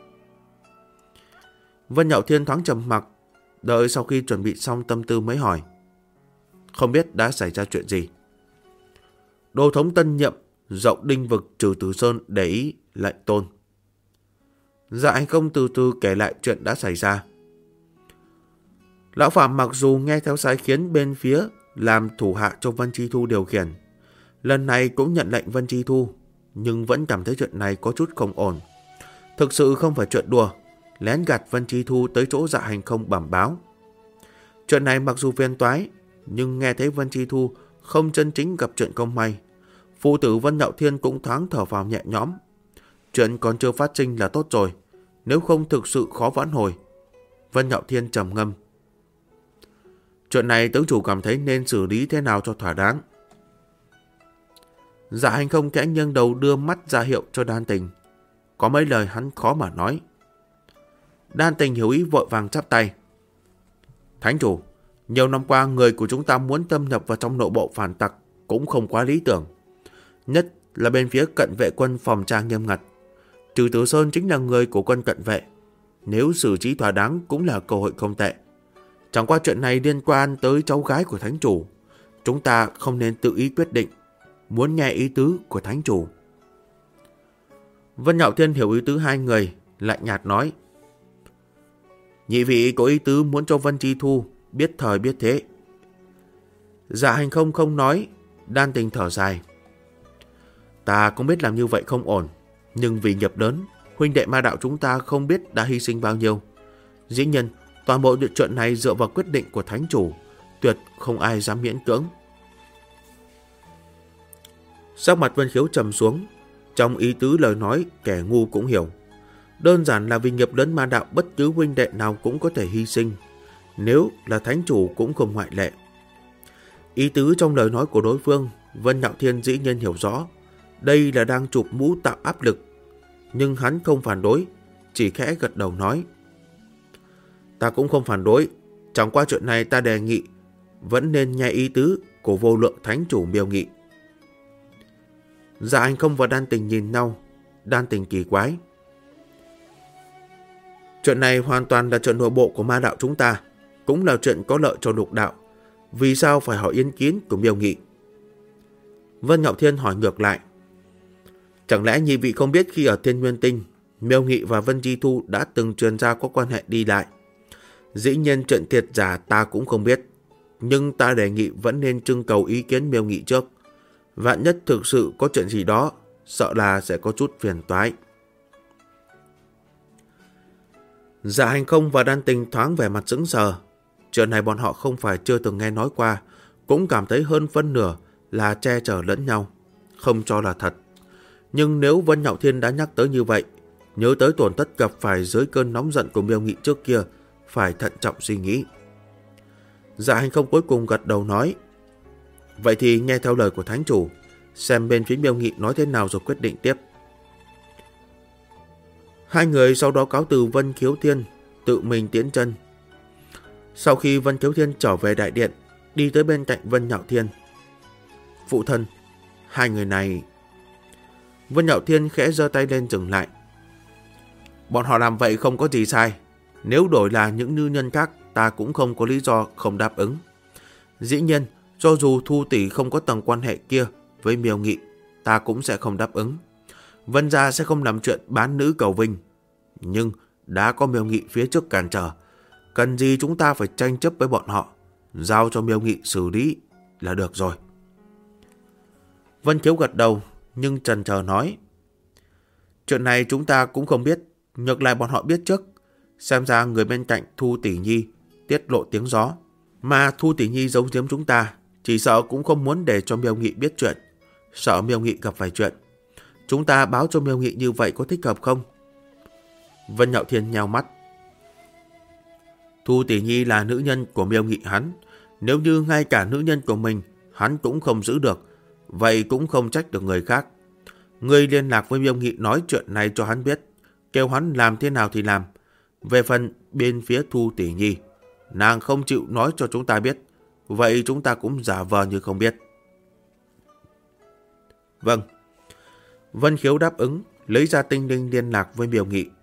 Speaker 1: Vân Nhạo Thiên thoáng trầm mặc, đợi sau khi chuẩn bị xong tâm tư mới hỏi: Không biết đã xảy ra chuyện gì? Đô thống tân nhậm rộng đinh vực trừ Từ Sơn để ý lệnh tôn. Dạ Hành Công từ từ kể lại chuyện đã xảy ra. Lão Phạm mặc dù nghe theo sai khiến bên phía làm thủ hạ cho Vân Chi Thu điều khiển, lần này cũng nhận lệnh Vân Chi Thu, nhưng vẫn cảm thấy chuyện này có chút không ổn. Thực sự không phải chuyện đùa, lén gạt Vân Chi Thu tới chỗ Dạ Hành Không bẩm báo. Chuyện này mặc dù phiền toái, nhưng nghe thấy Vân Chi Thu không chân chính gặp chuyện không may, phụ tử Vân Nhạo Thiên cũng thoáng thở vào nhẹ nhõm. Chuyện còn chưa phát sinh là tốt rồi, nếu không thực sự khó vãn hồi. Vân Nhạo Thiên trầm ngâm: Chuyện này tướng chủ cảm thấy nên xử lý thế nào cho thỏa đáng? Dạ Hành Không khẽ nghiêng đầu đưa mắt ra hiệu cho Đan Tình. Có mấy lời hắn khó mà nói. Đan Tình hiểu ý vội vàng chắp tay: Thánh chủ, nhiều năm qua người của chúng ta muốn thâm nhập vào trong nội bộ phản tặc cũng không quá lý tưởng. Nhất là bên phía cận vệ quân phòng tra nghiêm ngặt. Trừ Từ Sơn chính là người của quân cận vệ. Nếu xử trí thỏa đáng cũng là cơ hội không tệ. Chẳng qua chuyện này liên quan tới cháu gái của thánh chủ, chúng ta không nên tự ý quyết định, muốn nghe ý tứ của thánh chủ. Vân Nhạo Thiên hiểu ý tứ hai người, lạnh nhạt nói: Nhị vị có ý tứ muốn cho Vân Chi Thu biết thời biết thế. Dạ Hành Không không nói. Đan Tình thở dài: Ta cũng biết làm như vậy không ổn, nhưng vì nghiệp lớn, huynh đệ ma đạo chúng ta không biết đã hy sinh bao nhiêu. Dĩ nhiên, toàn bộ chuyện này dựa vào quyết định của thánh chủ, tuyệt không ai dám miễn cưỡng. Sắc mặt Vân Khiếu trầm xuống. Trong ý tứ lời nói, kẻ ngu cũng hiểu. Đơn giản là vì nghiệp lớn ma đạo, bất cứ huynh đệ nào cũng có thể hy sinh. Nếu là thánh chủ cũng không ngoại lệ. Ý tứ trong lời nói của đối phương, Vân Nhạo Thiên dĩ nhiên hiểu rõ. Đây là đang chụp mũ tạo áp lực. Nhưng hắn không phản đối, chỉ khẽ gật đầu nói: Ta cũng không phản đối. Chẳng qua chuyện này ta đề nghị vẫn nên nghe ý tứ của vô lượng thánh chủ Miêu Nghị. Dạ Hành Không và Đan Tình nhìn nhau. Đan Tình kỳ quái: chuyện này hoàn toàn là chuyện nội bộ của ma đạo chúng ta, cũng là chuyện có lợi cho lục đạo. Vì sao phải hỏi ý kiến của Miêu Nghị? Vân Ngạo Thiên hỏi ngược lại: chẳng lẽ nhị vị không biết khi ở Thiên Nguyên Tinh, Miêu Nghị và Vân Chi Thu đã từng truyền ra có quan hệ đi lại? Dĩ nhiên chuyện thiệt giả ta cũng không biết, nhưng ta đề nghị vẫn nên trưng cầu ý kiến Miêu Nghị trước. Vạn nhất thực sự có chuyện gì đó, sợ là sẽ có chút phiền toái. Dạ Hành Không và Đan Tình thoáng vẻ mặt sững sờ. Chuyện này bọn họ không phải chưa từng nghe nói qua, cũng cảm thấy hơn phân nửa là che chở lẫn nhau, không cho là thật. Nhưng nếu Vân Nhạo Thiên đã nhắc tới như vậy, nhớ tới tổn thất gặp phải dưới cơn nóng giận của Miêu Nghị trước kia, phải thận trọng suy nghĩ. Dạ Hành Không cuối cùng gật đầu nói: vậy thì nghe theo lời của thánh chủ, xem bên phía Miêu Nghị nói thế nào rồi quyết định tiếp. Hai người sau đó cáo từ Vân Khiếu Thiên, tự mình tiễn chân. Sau khi Vân Khiếu Thiên trở về đại điện, đi tới bên cạnh Vân Nhạo Thiên: phụ thân, hai người này... Vân Nhạo Thiên khẽ giơ tay lên dừng lại: bọn họ làm vậy không có gì sai. Nếu đổi là những nữ nhân khác, ta cũng không có lý do không đáp ứng. Dĩ nhiên, cho dù Thu tỷ không có tầng quan hệ kia với Miêu Nghị, ta cũng sẽ không đáp ứng. Vân gia sẽ không làm chuyện bán nữ cầu vinh. Nhưng đã có Miêu Nghị phía trước cản trở, cần gì chúng ta phải tranh chấp với bọn họ. Giao cho Miêu Nghị xử lý là được rồi. Vân Khiếu gật đầu, nhưng chần chờ nói: chuyện này chúng ta cũng không biết, ngược lại bọn họ biết trước. Xem ra người bên cạnh Thu tỷ nhi tiết lộ tiếng gió, mà Thu tỷ nhi giấu giếm chúng ta, chỉ sợ cũng không muốn để cho Miêu Nghị biết chuyện, sợ Miêu Nghị gặp phải chuyện. Chúng ta báo cho Miêu Nghị như vậy có thích hợp không? Vân Nhạo Thiên nheo mắt: Thu tỷ nhi là nữ nhân của Miêu Nghị hắn, nếu như ngay cả nữ nhân của mình hắn cũng không giữ được, vậy cũng không trách được người khác. Ngươi liên lạc với Miêu Nghị nói chuyện này cho hắn biết, kêu hắn làm thế nào thì làm. Về phần bên phía Thu tỷ nhi, nàng không chịu nói cho chúng ta biết, vậy chúng ta cũng giả vờ như không biết. Vâng. Vân Khiếu đáp ứng, lấy ra tinh linh liên lạc với Miêu Nghị.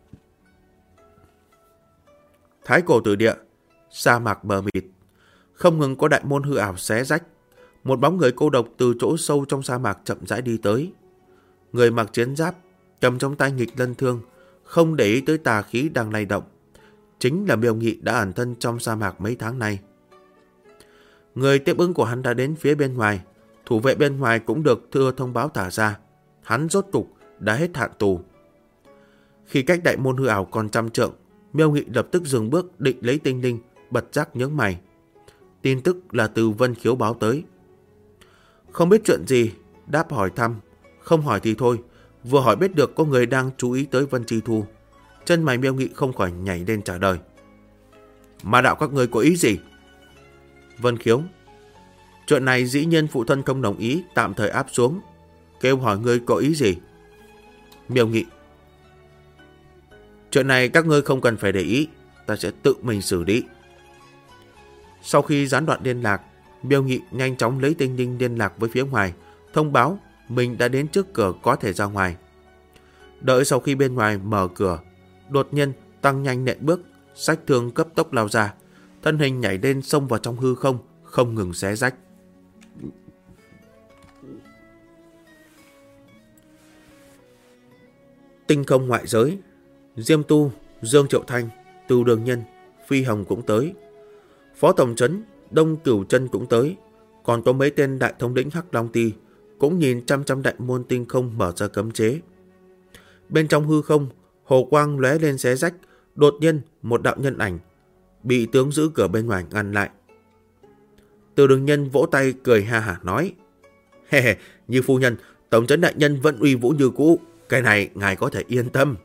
Speaker 1: Thái cổ tử địa, sa mạc mờ mịt, không ngừng có đại môn hư ảo xé rách. Một bóng người cô độc từ chỗ sâu trong sa mạc chậm rãi đi tới. Người mặc chiến giáp, cầm trong tay nghịch lân thương, không để ý tới tà khí đang lay động. Chính là Miêu Nghị đã ẩn thân trong sa mạc mấy tháng nay. Người tiếp ứng của hắn đã đến phía bên ngoài, thủ vệ bên ngoài cũng được thưa thông báo thả ra. Hắn rốt cục đã hết hạn tù. Khi cách đại môn hư ảo còn trăm trượng, Miêu Nghị lập tức dừng bước định lấy tinh linh, bật giác nhướng mày. Tin tức là từ Vân Khiếu báo tới. Không biết chuyện gì, đáp hỏi thăm, không hỏi thì thôi. Vừa hỏi biết được có người đang chú ý tới Vân Chi Thu. Chân mày Miêu Nghị không khỏi nhảy lên trả lời: Ma đạo các người có ý gì? Vân Khiếu: chuyện này dĩ nhiên phụ thân không đồng ý, tạm thời áp xuống. Kêu hỏi ngươi có ý gì? Miêu Nghị: chuyện này các ngươi không cần phải để ý, ta sẽ tự mình xử lý. Sau khi gián đoạn liên lạc, Miêu Nghị nhanh chóng lấy tinh linh liên lạc với phía ngoài, thông báo mình đã đến trước cửa có thể ra ngoài. Đợi sau khi bên ngoài mở cửa, đột nhiên tăng nhanh nện bước, xách thương cấp tốc lao ra, thân hình nhảy lên xông vào trong hư không, không ngừng xé rách. Tinh không ngoại giới, Diêm Tu, Dương Triệu Thanh, Từ Đường Nhân, Phi Hồng cũng tới. Phó Tổng trấn Đông Cửu Chân cũng tới. Còn có mấy tên đại thống lĩnh Hắc Long Ti cũng nhìn chăm chăm đại môn tinh không mở ra cấm chế. Bên trong hư không, hồ quang lóe lên xé rách. Đột nhiên một đạo nhân ảnh bị tướng giữ cửa bên ngoài ngăn lại. Từ Đường Nhân vỗ tay cười ha hả nói: He he, Như phu nhân, tổng trấn đại nhân vẫn uy vũ như cũ, cái này ngài có thể yên tâm.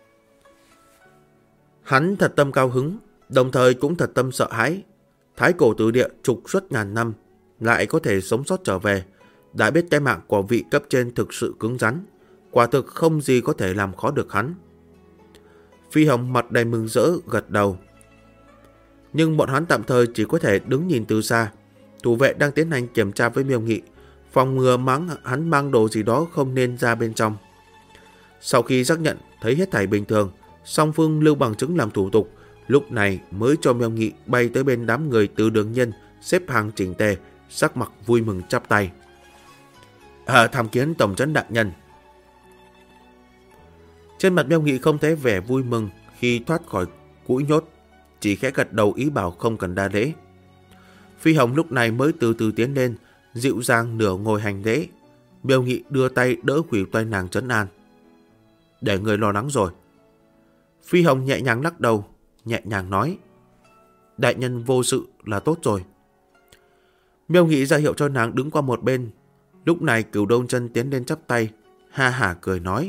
Speaker 1: Hắn thật tâm cao hứng, đồng thời cũng thật tâm sợ hãi. Thái cổ tử địa trục xuất ngàn năm, lại có thể sống sót trở về, đã biết cái mạng của vị cấp trên thực sự cứng rắn, quả thực không gì có thể làm khó được hắn. Phi Hồng mặt đầy mừng rỡ gật đầu. Nhưng bọn hắn tạm thời chỉ có thể đứng nhìn từ xa, Thủ vệ đang tiến hành kiểm tra với Miêu Nghị, phòng ngừa hắn mang đồ gì đó không nên ra bên trong. Sau khi xác nhận thấy hết thảy bình thường, song phương lưu bằng chứng làm thủ tục, lúc này mới cho Miêu Nghị bay tới bên đám người Từ Đường Nhân xếp hàng chỉnh tề, sắc mặt vui mừng chắp tay. Tham kiến tổng trấn đại nhân. Trên mặt Miêu Nghị không thấy vẻ vui mừng khi thoát khỏi cũi nhốt, chỉ khẽ gật đầu ý bảo không cần đa lễ. Phi Hồng lúc này mới từ từ tiến lên, dịu dàng nửa ngồi hành lễ. Miêu Nghị đưa tay đỡ khuỷu tay nàng trấn an. Để người lo lắng rồi. Phi Hồng nhẹ nhàng lắc đầu, nhẹ nhàng nói. Đại nhân vô sự là tốt rồi. Miêu Nghị ra hiệu cho nàng đứng qua một bên. Lúc này Cửu Đông Chân tiến lên chắp tay, ha hả cười nói.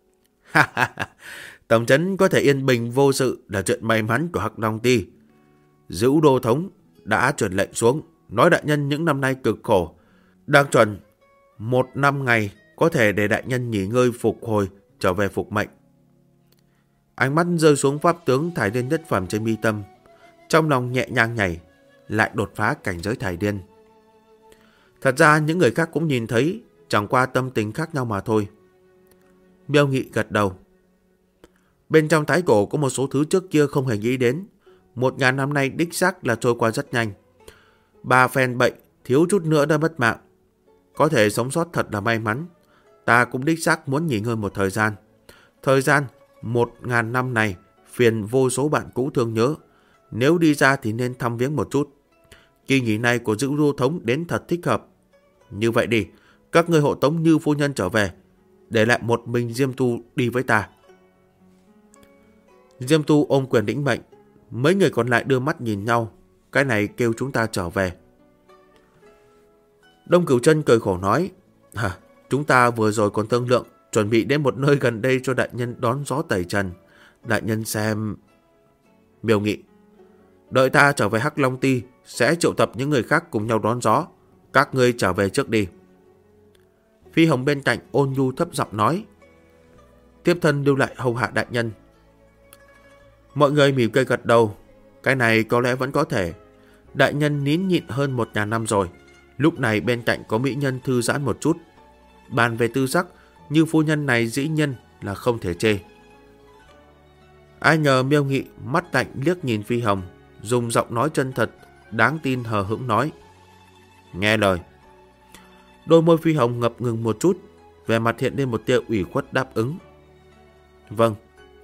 Speaker 1: Tổng trấn có thể yên bình vô sự là chuyện may mắn của Hắc Long Ti. Dữ đô thống đã truyền lệnh xuống, nói đại nhân những năm nay cực khổ, đang chuẩn 1 năm ngày có thể để đại nhân nghỉ ngơi phục hồi, trở về phục mệnh. Ánh mắt rơi xuống pháp tướng Thải Điên nhất phẩm trên mi tâm, trong lòng nhẹ nhàng nhảy, lại đột phá cảnh giới Thải Điên. Thật ra những người khác cũng nhìn thấy, chẳng qua tâm tình khác nhau mà thôi. Miêu Nghị gật đầu. Bên trong thái cổ có một số thứ trước kia không hề nghĩ đến. 1000 năm nay đích xác là trôi qua rất nhanh. 3 phen bệnh, thiếu chút nữa đã mất mạng. Có thể sống sót thật là may mắn. Ta cũng đích xác muốn nghỉ ngơi một thời gian. Thời gian 1000 năm này phiền vô số bạn cũ thương nhớ. Nếu đi ra thì nên thăm viếng một chút. Kỳ nghỉ này của Dữ Đô thống đến thật thích hợp. Như vậy đi, các ngươi hộ tống Như phu nhân trở về, để lại một mình Diêm Tu đi với ta. Diêm Tu ôm quyền lĩnh mệnh. Mấy người còn lại đưa mắt nhìn nhau. Cái này kêu chúng ta trở về. Đông Cửu Chân cười khổ nói. Chúng ta vừa rồi còn thương lượng chuẩn bị đến một nơi gần đây cho đại nhân đón gió tẩy trần. Đại nhân xem... Miêu Nghị. Đợi ta trở về Hắc Long Ti, sẽ triệu tập những người khác cùng nhau đón gió. Các ngươi trở về trước đi. Phi Hồng bên cạnh ôn nhu thấp giọng nói. Tiếp thân lưu lại hầu hạ đại nhân. Mọi người mỉm cười gật đầu. Cái này có lẽ vẫn có thể. Đại nhân nín nhịn hơn 1000 năm rồi. Lúc này bên cạnh có mỹ nhân thư giãn một chút. Bàn về tư sắc, Như phu nhân này dĩ nhân là không thể chê. Ai ngờ Miêu Nghị mắt lạnh liếc nhìn Phi Hồng, dùng giọng nói chân thật, đáng tin hờ hững nói. Nghe lời. Đôi môi Phi Hồng ngập ngừng một chút, vẻ mặt hiện lên một tia ủy khuất đáp ứng. Vâng.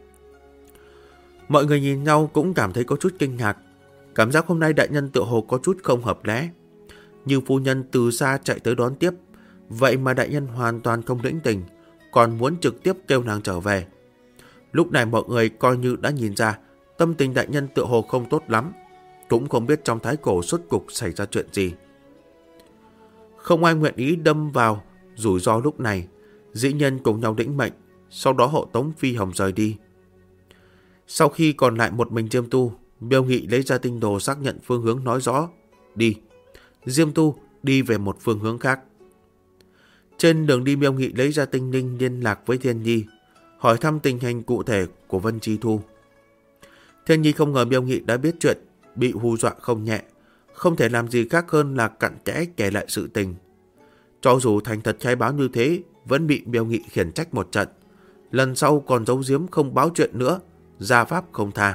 Speaker 1: Mọi người nhìn nhau cũng cảm thấy có chút kinh ngạc. Cảm giác hôm nay đại nhân tựa hồ có chút không hợp lẽ. Như phu nhân từ xa chạy tới đón tiếp, vậy mà đại nhân hoàn toàn không lĩnh tình, còn muốn trực tiếp kêu nàng trở về. Lúc này mọi người coi như đã nhìn ra tâm tình đại nhân tựa hồ không tốt lắm, cũng không biết trong thái cổ suốt cục xảy ra chuyện gì. Không ai nguyện ý đâm vào rủi ro lúc này. Dĩ nhân cùng nhau lĩnh mệnh, sau đó hộ tống Phi Hồng rời đi. Sau khi còn lại một mình Diêm Tu, Miêu Nghị lấy ra tinh đồ xác nhận phương hướng nói rõ. Đi. Diêm Tu đi về một phương hướng khác. Trên đường đi Miêu Nghị lấy ra tinh linh liên lạc với Thiên Nhi, hỏi thăm tình hình cụ thể của Vân Chi Thu. Thiên Nhi không ngờ Miêu Nghị đã biết chuyện, bị hù dọa không nhẹ, không thể làm gì khác hơn là cặn kẽ kể lại sự tình. Cho dù thành thật khai báo như thế, vẫn bị Miêu Nghị khiển trách một trận. Lần sau còn giấu giếm không báo chuyện nữa, gia pháp không tha.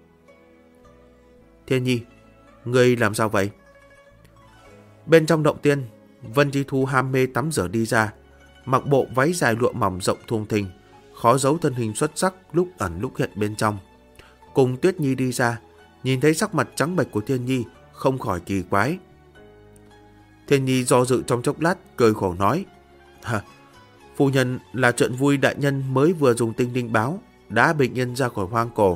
Speaker 1: Thiên Nhi, ngươi làm sao vậy? Bên trong động tiên, Vân Chi Thu ham mê tắm rửa đi ra, mặc bộ váy dài lụa mỏng rộng thùng thình, khó giấu thân hình xuất sắc lúc ẩn lúc hiện bên trong. Cùng Tuyết Nhi đi ra, nhìn thấy sắc mặt trắng bệch của Thiên Nhi, không khỏi kỳ quái. Thiên Nhi do dự trong chốc lát, cười khổ nói. Phu nhân, là chuyện vui đại nhân mới vừa dùng tinh linh báo, đã bình yên ra khỏi hoang cổ.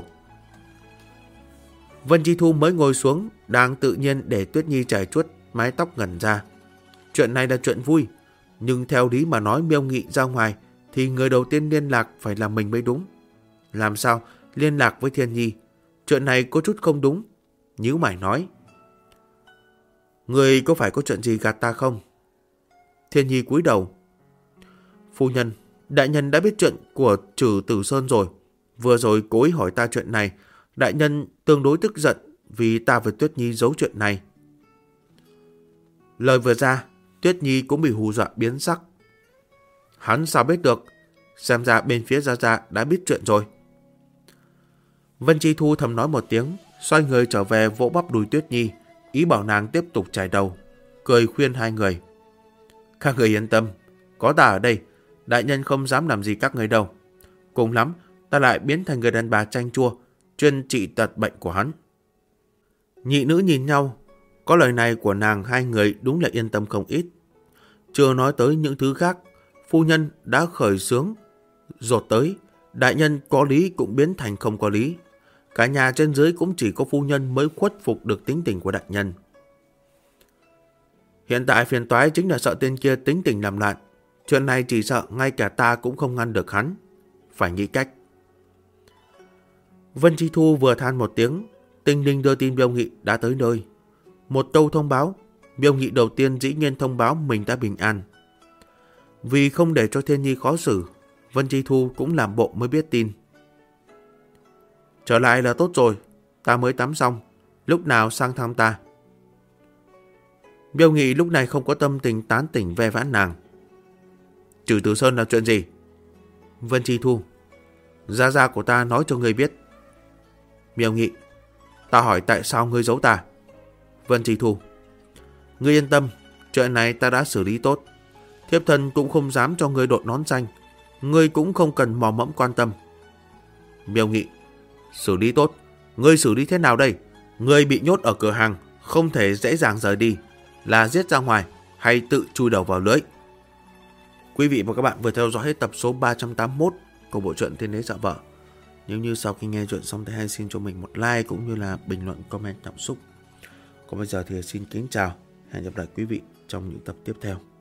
Speaker 1: Vân Chi Thu mới ngồi xuống, đang tự nhiên để Tuyết Nhi chải chuốt mái tóc ngẩn ra. Chuyện này là chuyện vui, nhưng theo lý mà nói Miêu Nghị ra ngoài thì người đầu tiên liên lạc phải là mình mới đúng. Làm sao liên lạc với Thiên Nhi? Chuyện này có chút không đúng. Nhíu mày nói. Người có phải có chuyện gì gạt ta không? Thiên Nhi cúi đầu. Phu nhân, đại nhân đã biết chuyện của Trử Tử Sơn rồi. Vừa rồi cố ý hỏi ta chuyện này. Đại nhân tương đối tức giận vì ta và Tuyết Nhi giấu chuyện này. Lời vừa ra, Tuyết Nhi cũng bị hù dọa biến sắc. Hắn sao biết được? Xem ra bên phía Gia Gia đã biết chuyện rồi. Vân Chi Thu thầm nói một tiếng, xoay người trở về vỗ bắp đùi Tuyết Nhi, ý bảo nàng tiếp tục chải đầu, cười khuyên hai người. Các người yên tâm, có ta ở đây, đại nhân không dám làm gì các người đâu. Cùng lắm, ta lại biến thành người đàn bà chanh chua, chuyên trị tật bệnh của hắn. Nhị nữ nhìn nhau, có lời này của nàng hai người đúng là yên tâm không ít. Chưa nói tới những thứ khác, phu nhân đã khởi xướng, dột tới, đại nhân có lý cũng biến thành không có lý. Cả nhà trên dưới cũng chỉ có phu nhân mới khuất phục được tính tình của đại nhân. Hiện tại phiền toái chính là sợ tên kia tính tình làm loạn. Chuyện này chỉ sợ ngay cả ta cũng không ngăn được hắn. Phải nghĩ cách. Vân Chi Thu vừa than một tiếng, Tinh Linh đưa tin Miêu Nghị đã tới nơi. Một câu thông báo, Miêu Nghị đầu tiên dĩ nhiên thông báo mình đã bình an. Vì không để cho Thiên Nhi khó xử, Vân Chi Thu cũng làm bộ mới biết tin. Trở lại là tốt rồi, ta mới tắm xong, lúc nào sang thăm ta. Miêu Nghị lúc này không có tâm tình tán tỉnh ve vãn nàng. Trừ Tử Sơn là chuyện gì? Vân Chi Thu, Gia Gia của ta nói cho ngươi biết. Miêu Nghị, ta hỏi tại sao ngươi giấu ta? Vân Chi Thu, ngươi yên tâm, chuyện này ta đã xử lý tốt. Thiếp thân cũng không dám cho ngươi đội nón xanh, ngươi cũng không cần mò mẫm quan tâm. Miêu Nghị, xử lý tốt, ngươi xử lý thế nào đây? Ngươi bị nhốt ở cửa hàng, không thể dễ dàng rời đi, là giết ra ngoài hay tự chui đầu vào lưới? Quý vị và các bạn vừa theo dõi hết tập số 381 của bộ truyện Thiên Đế Dạ Vợ. Nếu như sau khi nghe chuyện xong thì hãy xin cho mình một like cũng như là bình luận comment cảm xúc. Còn bây giờ thì xin kính chào, hẹn gặp lại quý vị trong những tập tiếp theo.